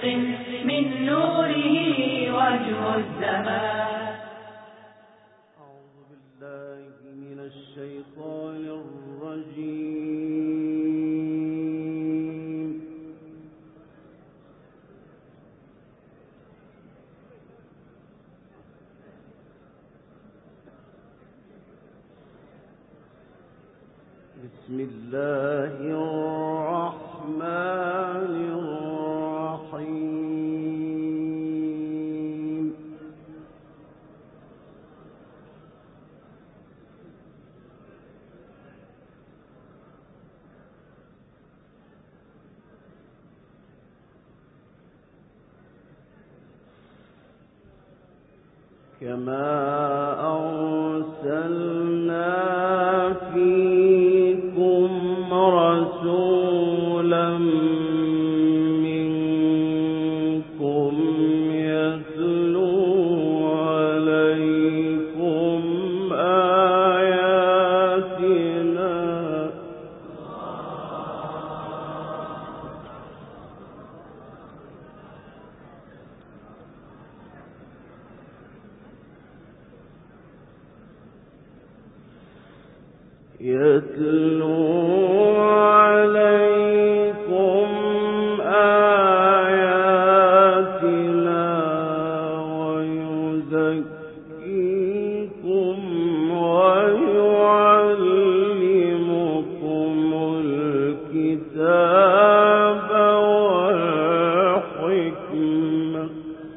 من نوره وجه الزمان. أعوذ بالله من الشيطان الرجيم. بسم الله الرحمن الرحيم. كما أرسلنا فيكم رسولا منكم يتلو عليكم آياتنا ويزكيكم ويعلمكم الكتاب والحكمة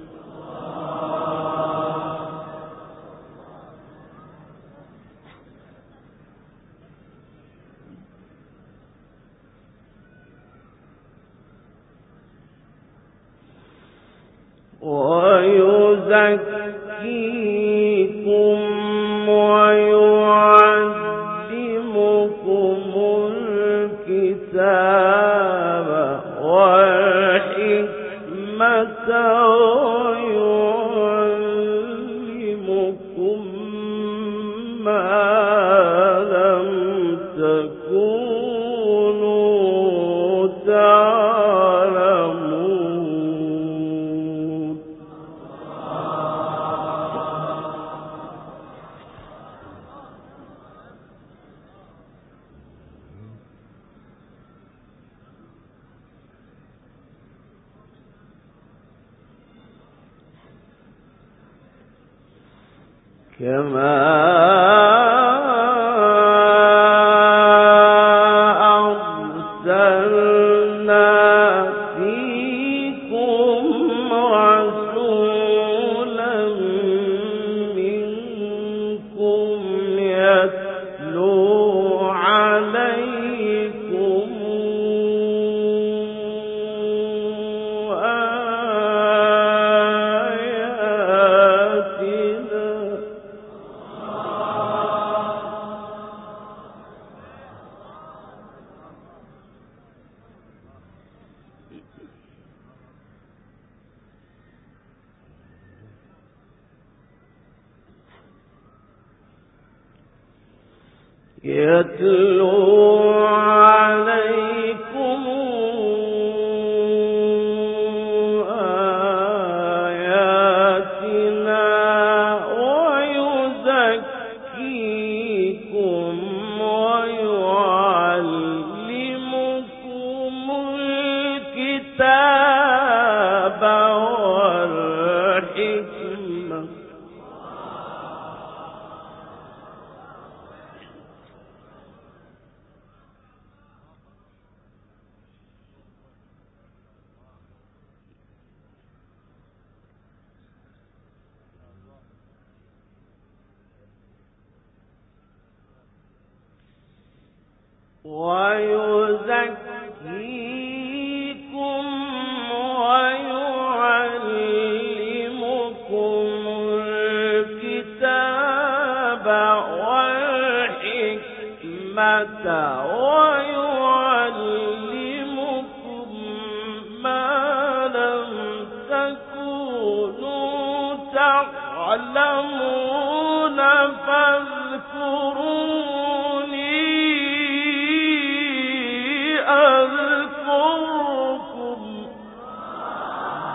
ويعلمكم ما لم تكونوا تعلمون. كما أرسلنا فيكم رسولا منكم يتلو عليكم آياتنا ويزكيكم ويعلمكم الكتاب والحكمة ويزكيكم ويعلمكم الكتاب والحكمة ويعلمكم ما لم تكونوا تعلمون فاذكروني أذكركم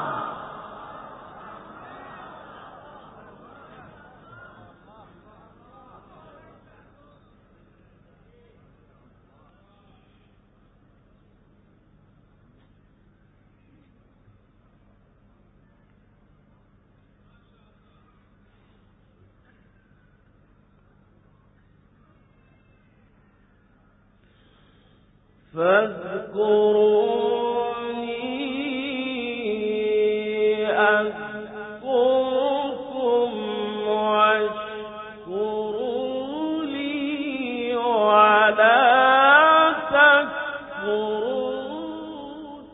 فاذكروني أذكركم واشكروا لي ولا تكفرون.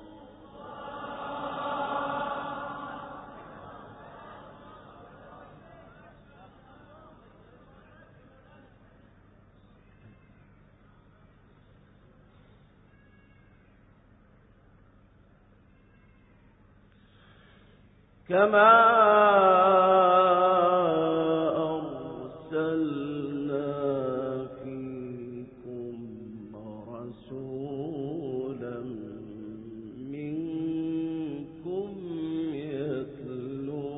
كما أرسلنا فيكم رسولا منكم يتلو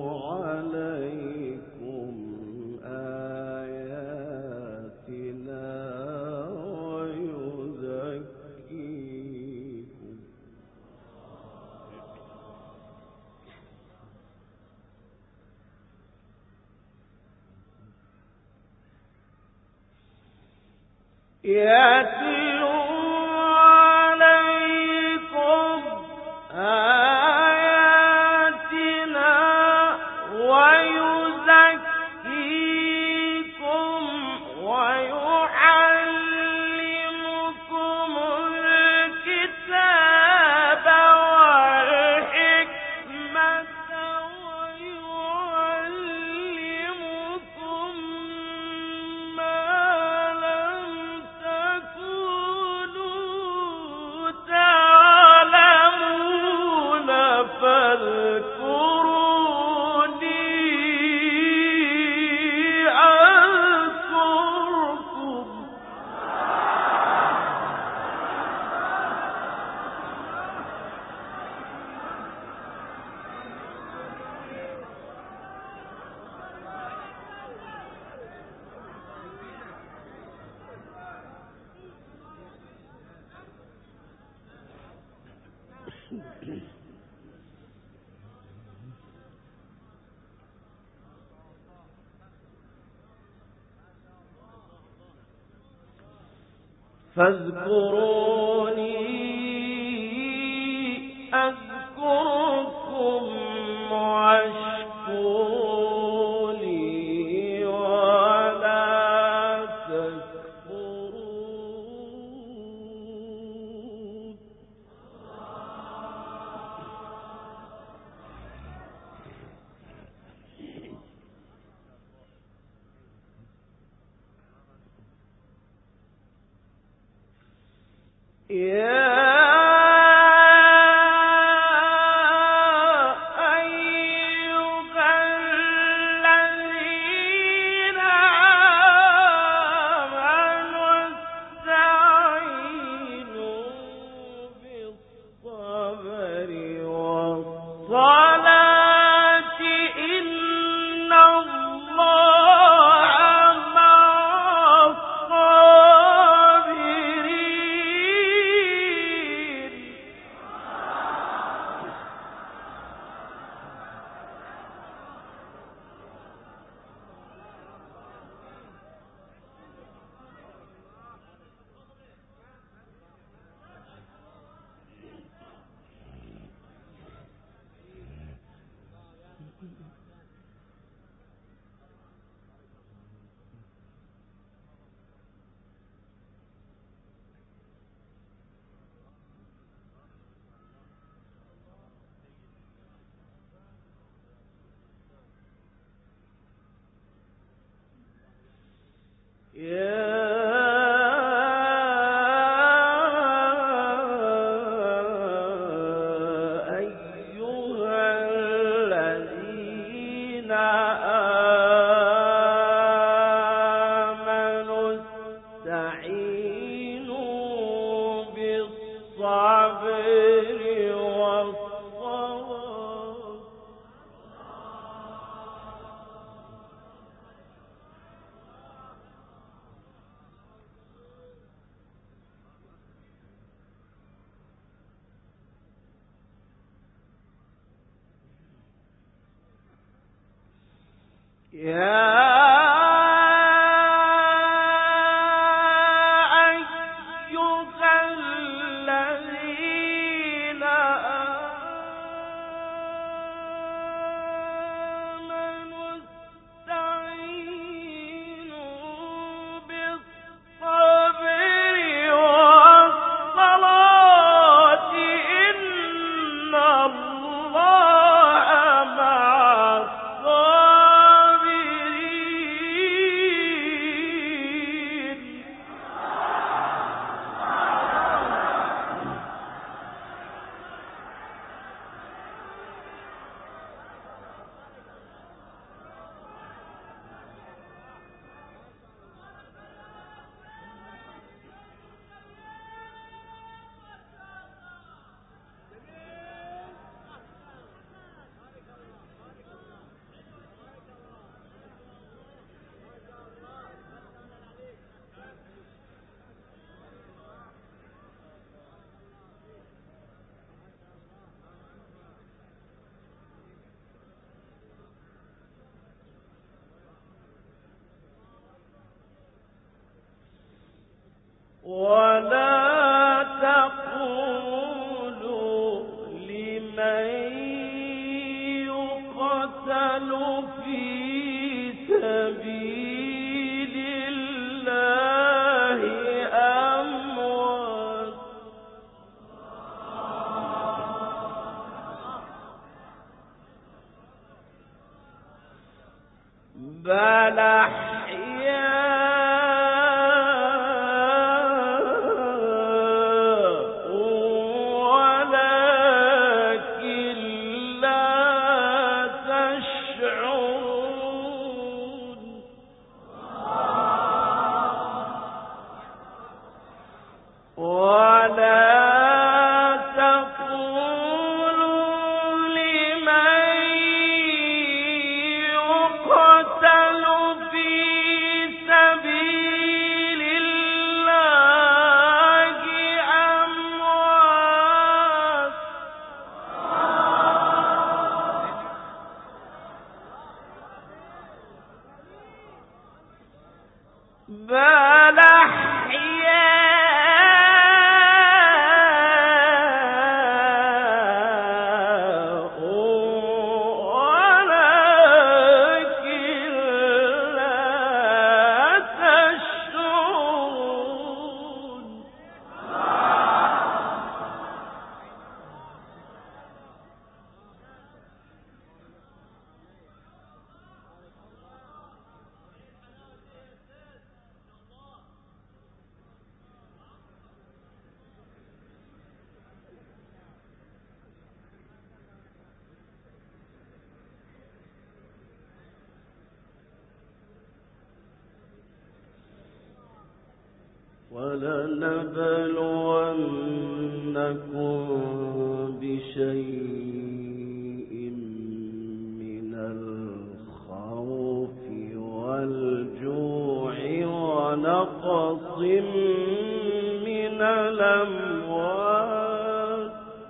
عليكم آياتنا ويزكيكم يتلو عليكم آياتنا ويزكيكم ويعلمكم الكتاب والحكمة ويعلمكم ما لم تكونوا تعلمون فاذكروني أذكركم. فاذكروني أذكركم واشكروا لي ولا تكفرون. يا أيها الذين آمنوا استعينوا بالصبر والصلاة إن الله مع الصابرين. أيها بل أحياء ولكن لا تشعرون ولا بل أحياء ولكن لا تشعرون ولنبلونكم بشيء من الخوف والجوع ونقص من الأموال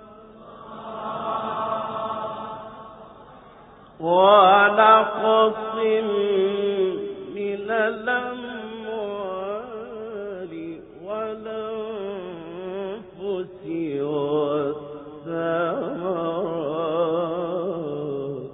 والأنفس والثمرات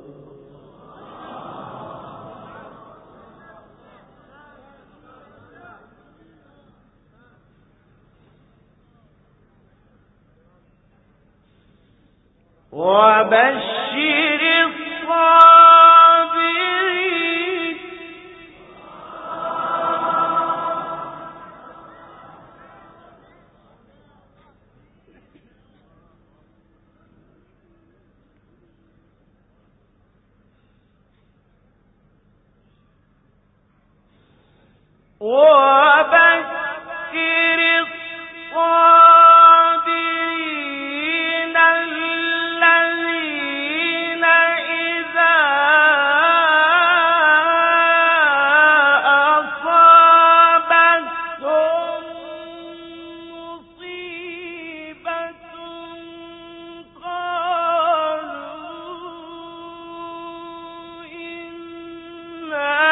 وبشر الصابرين وبشر الصابرين الذين إذا أصابتهم مصيبة قالوا إنا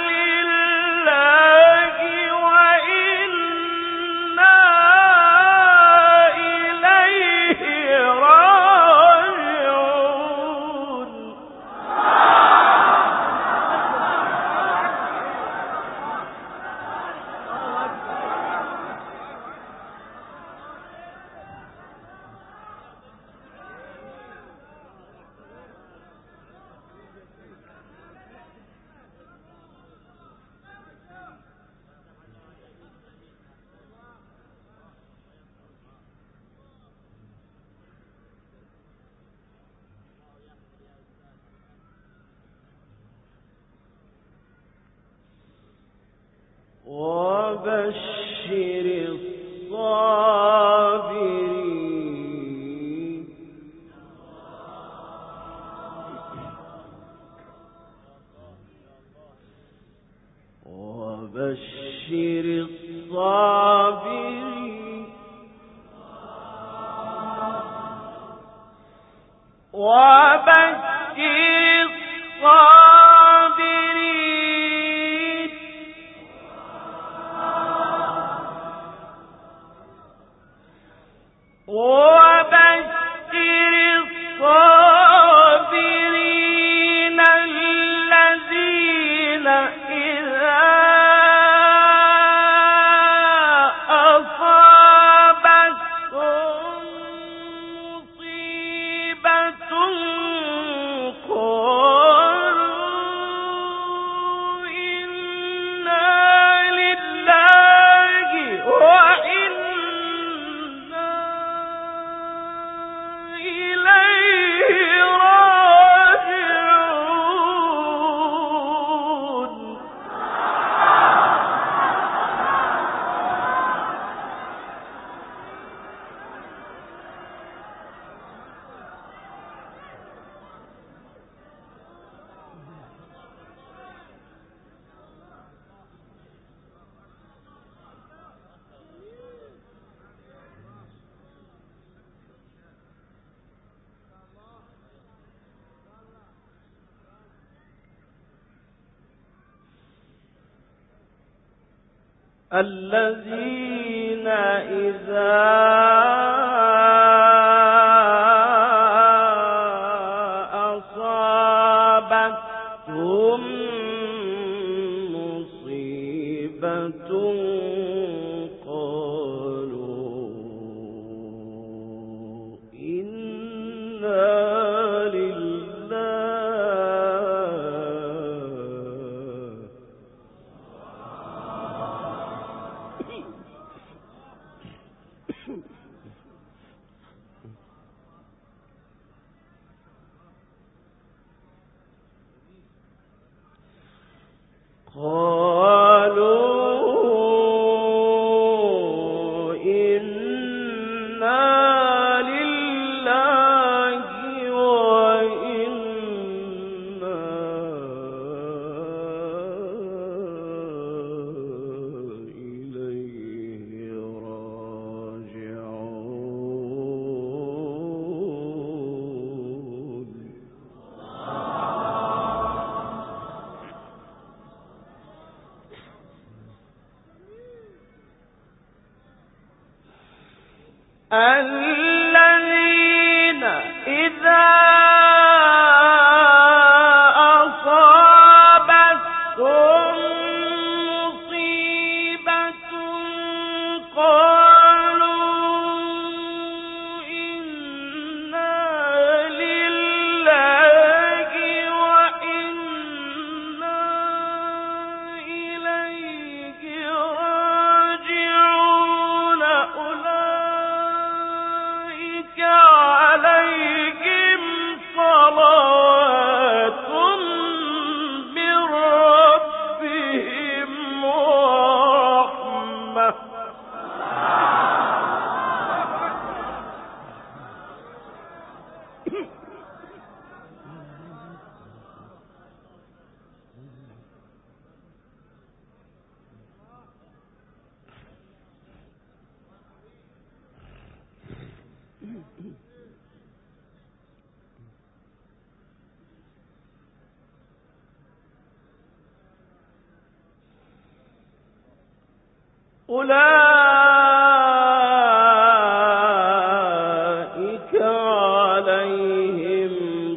وبشر الصابرين وبشر الصابرين وبشر الصابرين وبشر الصابرين الذين إذا أصابتهم مصيبة قالوا الذين إذا أصابتهم مصيبة قالوا إنا لله قالوا إنا لله وإنا إليه راجعون الذين إذا أصابتهم مصيبة قالوا إنا لله وإنا إليه راجعون أولئك عليهم صلوات من ربهم ورحمة أولئك عليهم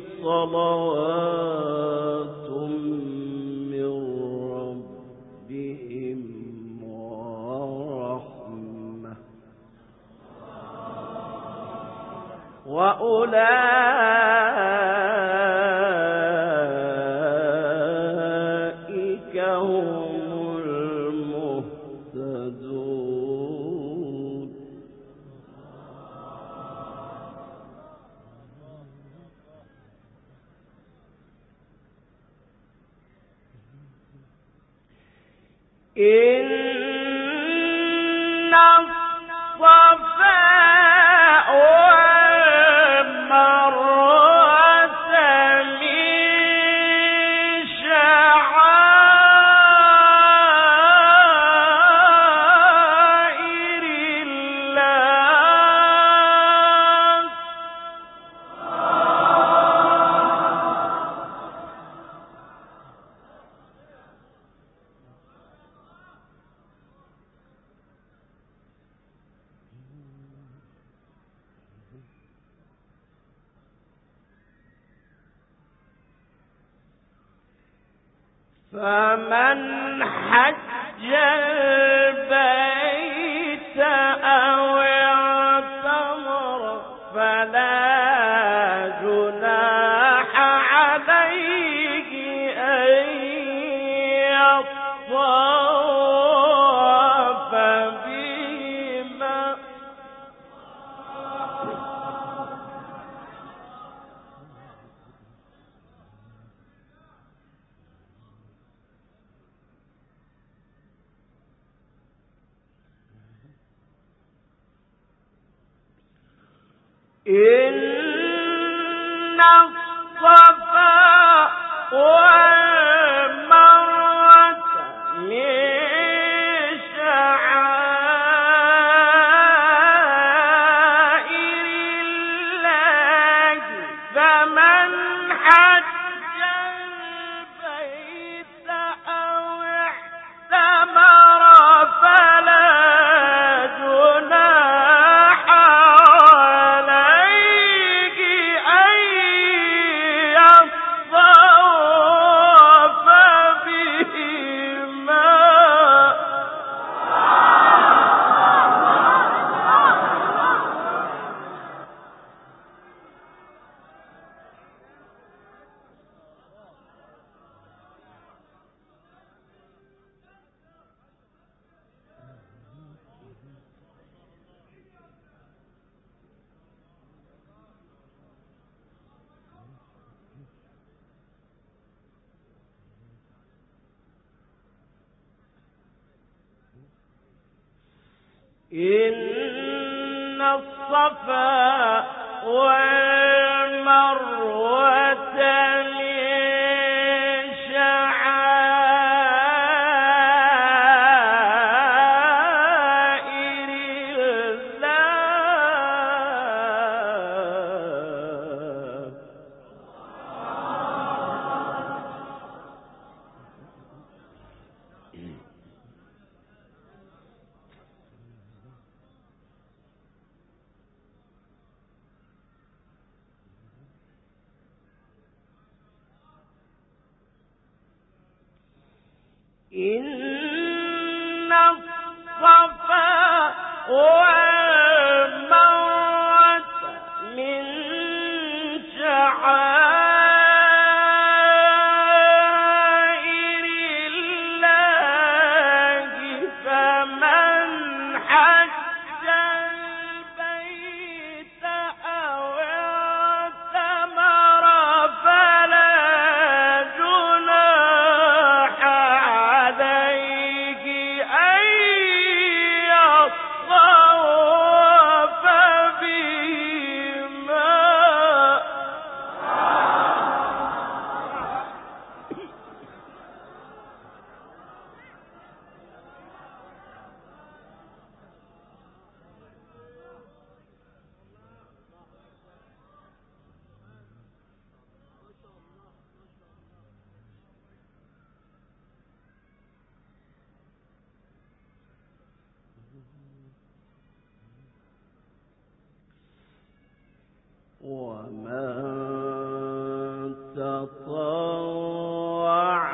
صلوات من ربهم ورحمة وأولئك هم المهتدون إن الصفا والمروة من شعائر الله فمن حج البيت أو اعتمر فلا جناح عليه أن يطوف بهما إن الصفا والمروة من شعائر الله فمن حج البيت أو اعتمر إن الصفا والمروة من شعائر الله. إن الصفا والمروة من شعائر الله فمن حج البيت أو اعتمر فلا جناح عليه أن يطوف بهما. ومن تطوع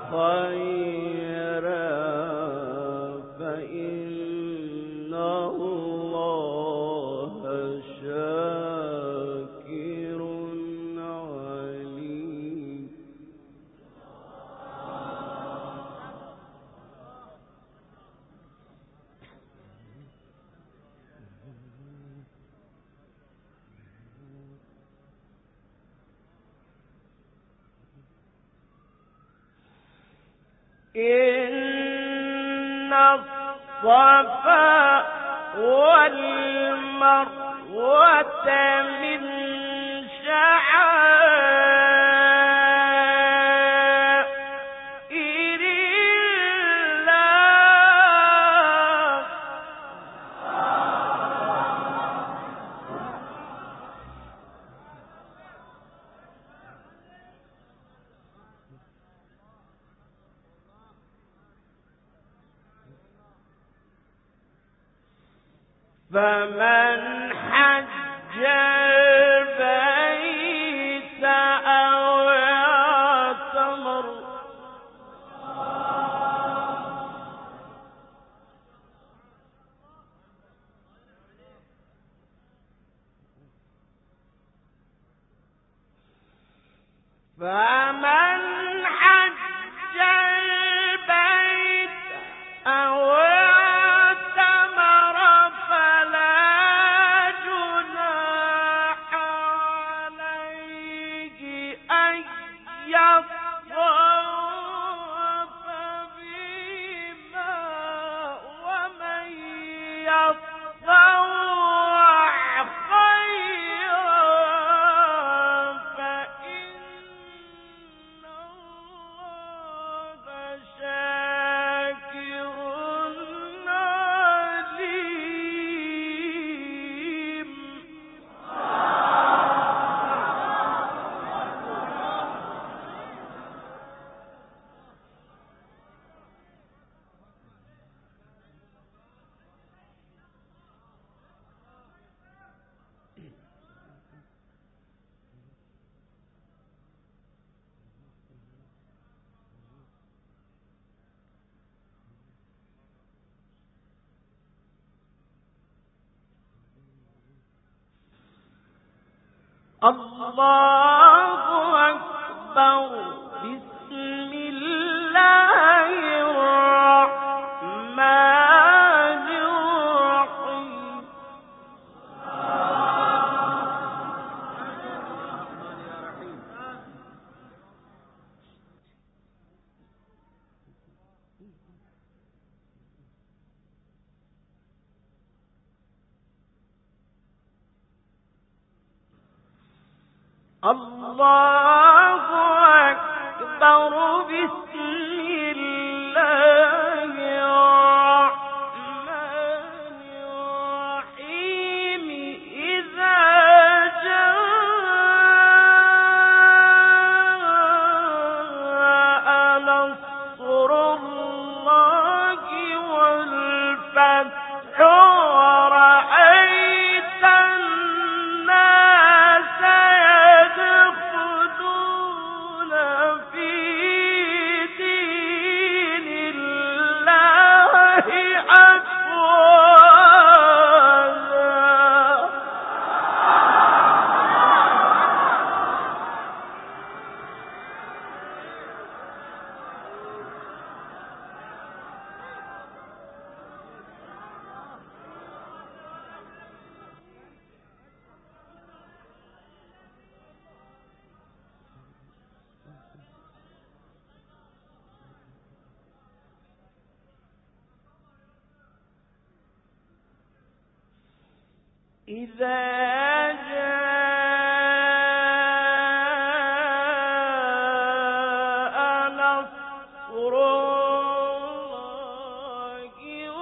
خيرا فإن الله شاكر عليم. إن الصفا والمروة من شعائر الله فمن حج البيت أو اعتمر فمن حج البيت أو اعتمر فلا جناح عليه أن يطوف بهما ومن يطوع خيرا فإن الله شاكر عليم. الله أكبر. بسم الله الرحمن الرحيم. الله أكبر. بسم الله الرحمن الرحيم. إذا جاء نصر الله والفتح ورأيت الناس يدخلون في دين الله أفواجا. إذا جاء نصر الله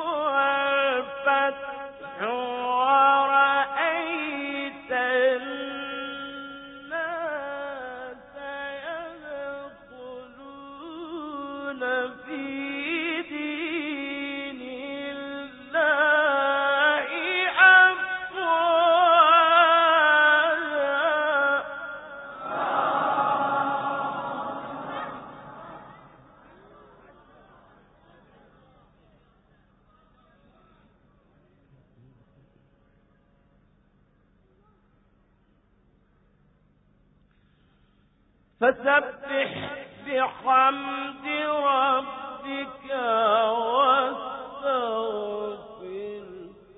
والفتح ورأيت الناس يدخلون في دين الله فسبح بحمد ربك واستغفر.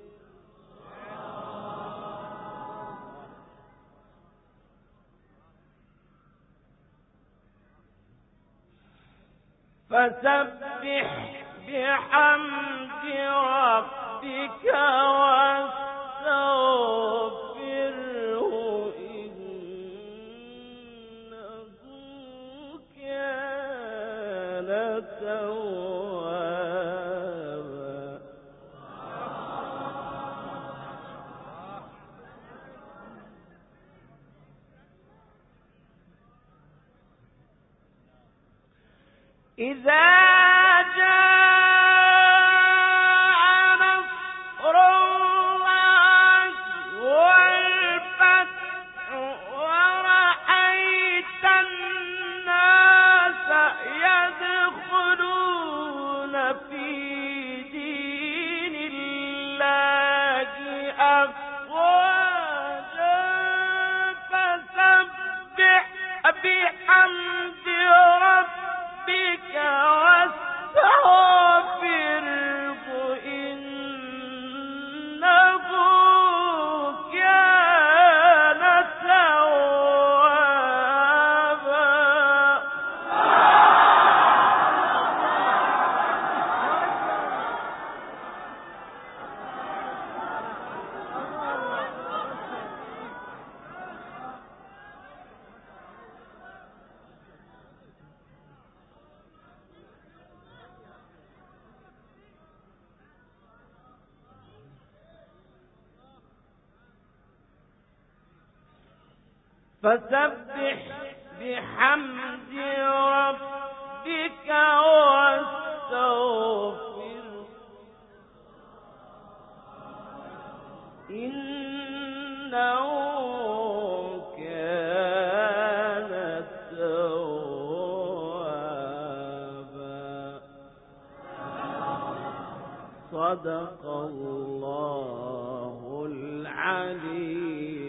فسبح بحمد ربك واستغفره إنه كان توابا. إذا جاء نصر الله والفتح ورأيت الناس يدخلون في دين الله أفواجا فسبح بحمد ربك واستغفره إنه كان توابا. فسبح بحمد ربك واستغفره إنه كان توابا. صدق الله العلي